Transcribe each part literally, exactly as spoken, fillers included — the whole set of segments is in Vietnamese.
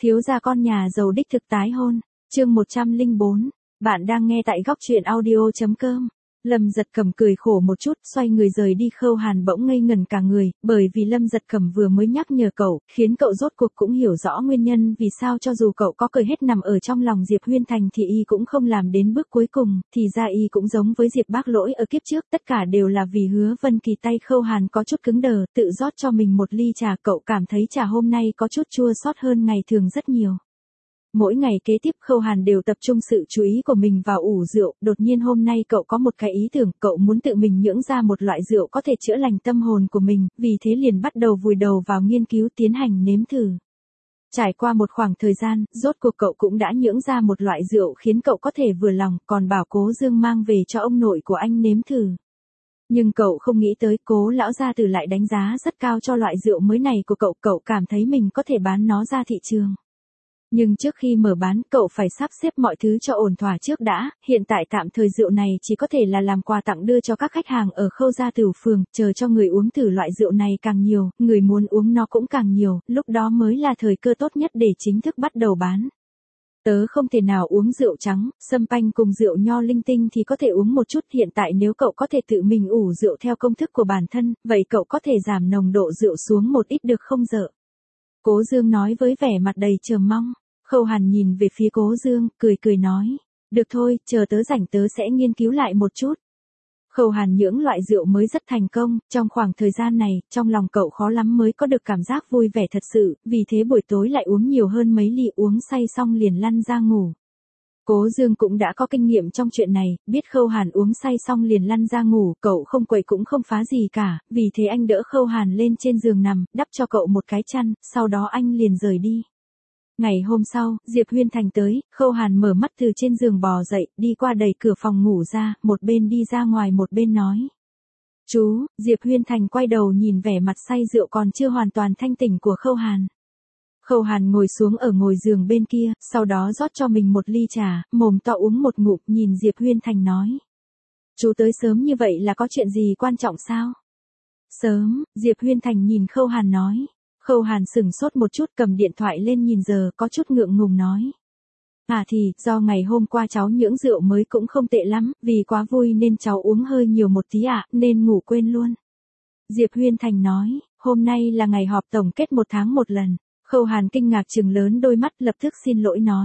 Thiếu gia con nhà giàu đích thực tái hôn, chương một trăm lẻ bốn, bạn đang nghe tại góc truyện audio chấm com. Lâm Giật Cẩm cười khổ một chút, xoay người rời đi. Khâu Hàn bỗng ngây ngẩn cả người, bởi vì Lâm Giật Cẩm vừa mới nhắc nhở cậu, khiến cậu rốt cuộc cũng hiểu rõ nguyên nhân vì sao cho dù cậu có cười hết nằm ở trong lòng Diệp Huyên Thành thì y cũng không làm đến bước cuối cùng, thì ra y cũng giống với Diệp Bác Lỗi ở kiếp trước, tất cả đều là vì Hứa Vân Kỳ. Tay Khâu Hàn có chút cứng đờ, tự rót cho mình một ly trà, cậu cảm thấy trà hôm nay có chút chua xót hơn ngày thường rất nhiều. Mỗi ngày kế tiếp Khâu Hàn đều tập trung sự chú ý của mình vào ủ rượu, đột nhiên hôm nay cậu có một cái ý tưởng, cậu muốn tự mình nhưỡng ra một loại rượu có thể chữa lành tâm hồn của mình, vì thế liền bắt đầu vùi đầu vào nghiên cứu tiến hành nếm thử. Trải qua một khoảng thời gian, rốt cuộc cậu cũng đã nhưỡng ra một loại rượu khiến cậu có thể vừa lòng, còn bảo Cố Dương mang về cho ông nội của anh nếm thử. Nhưng cậu không nghĩ tới Cố lão gia tử lại đánh giá rất cao cho loại rượu mới này của cậu, cậu cảm thấy mình có thể bán nó ra thị trường. Nhưng trước khi mở bán, cậu phải sắp xếp mọi thứ cho ổn thỏa trước đã, hiện tại tạm thời rượu này chỉ có thể là làm quà tặng đưa cho các khách hàng ở Khâu Gia Tửu Phường, chờ cho người uống thử loại rượu này càng nhiều, người muốn uống nó cũng càng nhiều, lúc đó mới là thời cơ tốt nhất để chính thức bắt đầu bán. Tớ không thể nào uống rượu trắng, sâm panh cùng rượu nho linh tinh thì có thể uống một chút, hiện tại nếu cậu có thể tự mình ủ rượu theo công thức của bản thân, vậy cậu có thể giảm nồng độ rượu xuống một ít được không dợ? Cố Dương nói với vẻ mặt đầy chờ mong. Khâu Hàn nhìn về phía Cố Dương, cười cười nói, được thôi, chờ tớ rảnh tớ sẽ nghiên cứu lại một chút. Khâu Hàn nhưỡng loại rượu mới rất thành công, trong khoảng thời gian này, trong lòng cậu khó lắm mới có được cảm giác vui vẻ thật sự, vì thế buổi tối lại uống nhiều hơn mấy ly, uống say xong liền lăn ra ngủ. Cố Dương cũng đã có kinh nghiệm trong chuyện này, biết Khâu Hàn uống say xong liền lăn ra ngủ, cậu không quậy cũng không phá gì cả, vì thế anh đỡ Khâu Hàn lên trên giường nằm, đắp cho cậu một cái chăn, sau đó anh liền rời đi. Ngày hôm sau, Diệp Huyên Thành tới, Khâu Hàn mở mắt từ trên giường bò dậy, đi qua đẩy cửa phòng ngủ ra, một bên đi ra ngoài một bên nói. Chú, Diệp Huyên Thành quay đầu nhìn vẻ mặt say rượu còn chưa hoàn toàn thanh tỉnh của Khâu Hàn. Khâu Hàn ngồi xuống ở ngồi giường bên kia, sau đó rót cho mình một ly trà, mồm to uống một ngụm, nhìn Diệp Huyên Thành nói. Chú tới sớm như vậy là có chuyện gì quan trọng sao? Sớm, Diệp Huyên Thành nhìn Khâu Hàn nói. Khâu Hàn sửng sốt một chút, cầm điện thoại lên nhìn giờ, có chút ngượng ngùng nói. À thì, do ngày hôm qua cháu nhưỡng rượu mới cũng không tệ lắm, vì quá vui nên cháu uống hơi nhiều một tí ạ, nên ngủ quên luôn. Diệp Huyên Thành nói, hôm nay là ngày họp tổng kết một tháng một lần. Khâu Hàn kinh ngạc trừng lớn đôi mắt, lập tức xin lỗi nói.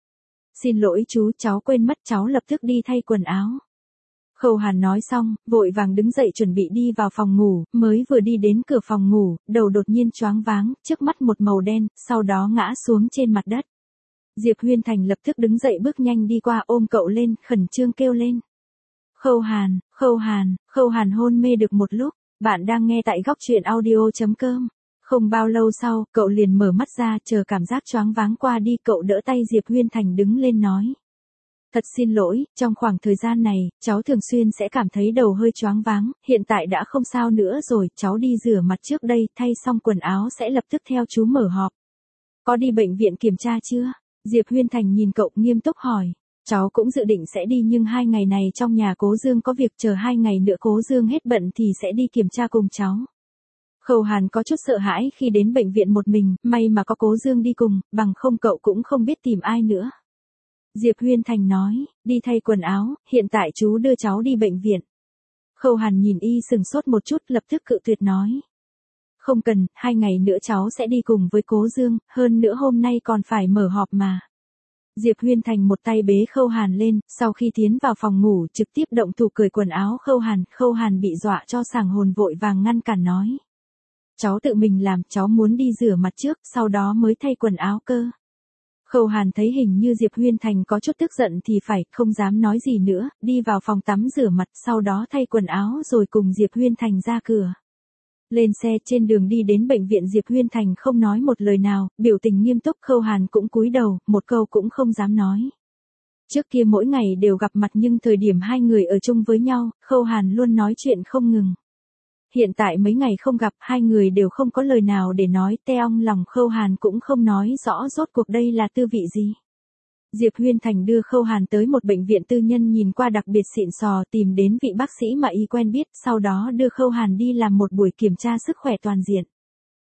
Xin lỗi chú, cháu quên mất, cháu lập tức đi thay quần áo. Khâu Hàn nói xong, vội vàng đứng dậy chuẩn bị đi vào phòng ngủ, mới vừa đi đến cửa phòng ngủ, đầu đột nhiên choáng váng, trước mắt một màu đen, sau đó ngã xuống trên mặt đất. Diệp Huyên Thành lập tức đứng dậy bước nhanh đi qua ôm cậu lên, khẩn trương kêu lên. Khâu Hàn, Khâu Hàn, Khâu Hàn hôn mê được một lúc, bạn đang nghe tại góc truyện audio chấm com. Không bao lâu sau, cậu liền mở mắt ra, chờ cảm giác choáng váng qua đi, cậu đỡ tay Diệp Huyên Thành đứng lên nói. Thật xin lỗi, trong khoảng thời gian này, cháu thường xuyên sẽ cảm thấy đầu hơi choáng váng, hiện tại đã không sao nữa rồi, cháu đi rửa mặt trước đây, thay xong quần áo sẽ lập tức theo chú mở họp. Có đi bệnh viện kiểm tra chưa? Diệp Huyên Thành nhìn cậu nghiêm túc hỏi. Cháu cũng dự định sẽ đi nhưng hai ngày này trong nhà Cố Dương có việc, chờ hai ngày nữa Cố Dương hết bận thì sẽ đi kiểm tra cùng cháu. Khâu Hàn có chút sợ hãi khi đến bệnh viện một mình, may mà có Cố Dương đi cùng, bằng không cậu cũng không biết tìm ai nữa. Diệp Huyên Thành nói, đi thay quần áo, hiện tại chú đưa cháu đi bệnh viện. Khâu Hàn nhìn y sừng sốt một chút, lập tức cự tuyệt nói. Không cần, hai ngày nữa cháu sẽ đi cùng với Cố Dương, hơn nữa hôm nay còn phải mở họp mà. Diệp Huyên Thành một tay bế Khâu Hàn lên, sau khi tiến vào phòng ngủ trực tiếp động thủ cởi quần áo Khâu Hàn, Khâu Hàn bị dọa cho sảng hồn vội vàng ngăn cản nói. Cháu tự mình làm, cháu muốn đi rửa mặt trước, sau đó mới thay quần áo cơ. Khâu Hàn thấy hình như Diệp Huyên Thành có chút tức giận thì phải, không dám nói gì nữa, đi vào phòng tắm rửa mặt, sau đó thay quần áo rồi cùng Diệp Huyên Thành ra cửa. Lên xe, trên đường đi đến bệnh viện, Diệp Huyên Thành không nói một lời nào, biểu tình nghiêm túc, Khâu Hàn cũng cúi đầu, một câu cũng không dám nói. Trước kia mỗi ngày đều gặp mặt nhưng thời điểm hai người ở chung với nhau, Khâu Hàn luôn nói chuyện không ngừng. Hiện tại mấy ngày không gặp, hai người đều không có lời nào để nói, teong lòng Khâu Hàn cũng không nói rõ rốt cuộc đây là tư vị gì. Diệp Huyên Thành đưa Khâu Hàn tới một bệnh viện tư nhân nhìn qua đặc biệt xịn sò, tìm đến vị bác sĩ mà y quen biết, sau đó đưa Khâu Hàn đi làm một buổi kiểm tra sức khỏe toàn diện.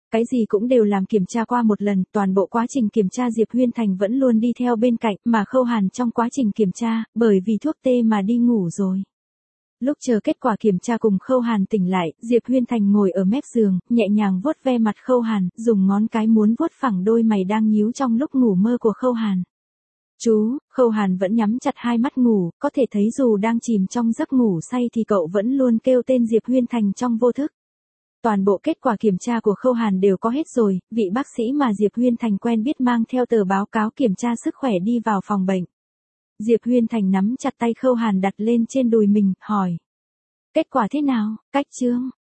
Cái gì cũng đều làm kiểm tra qua một lần, toàn bộ quá trình kiểm tra Diệp Huyên Thành vẫn luôn đi theo bên cạnh, mà Khâu Hàn trong quá trình kiểm tra, bởi vì thuốc tê mà đi ngủ rồi. Lúc chờ kết quả kiểm tra cùng Khâu Hàn tỉnh lại, Diệp Huyên Thành ngồi ở mép giường, nhẹ nhàng vuốt ve mặt Khâu Hàn, dùng ngón cái muốn vuốt phẳng đôi mày đang nhíu trong lúc ngủ mơ của Khâu Hàn. Chú, Khâu Hàn vẫn nhắm chặt hai mắt ngủ, có thể thấy dù đang chìm trong giấc ngủ say thì cậu vẫn luôn kêu tên Diệp Huyên Thành trong vô thức. Toàn bộ kết quả kiểm tra của Khâu Hàn đều có hết rồi, vị bác sĩ mà Diệp Huyên Thành quen biết mang theo tờ báo cáo kiểm tra sức khỏe đi vào phòng bệnh. Diệp Huyên Thành nắm chặt tay Khâu Hàn đặt lên trên đùi mình, hỏi. Kết quả thế nào, Cách Trương?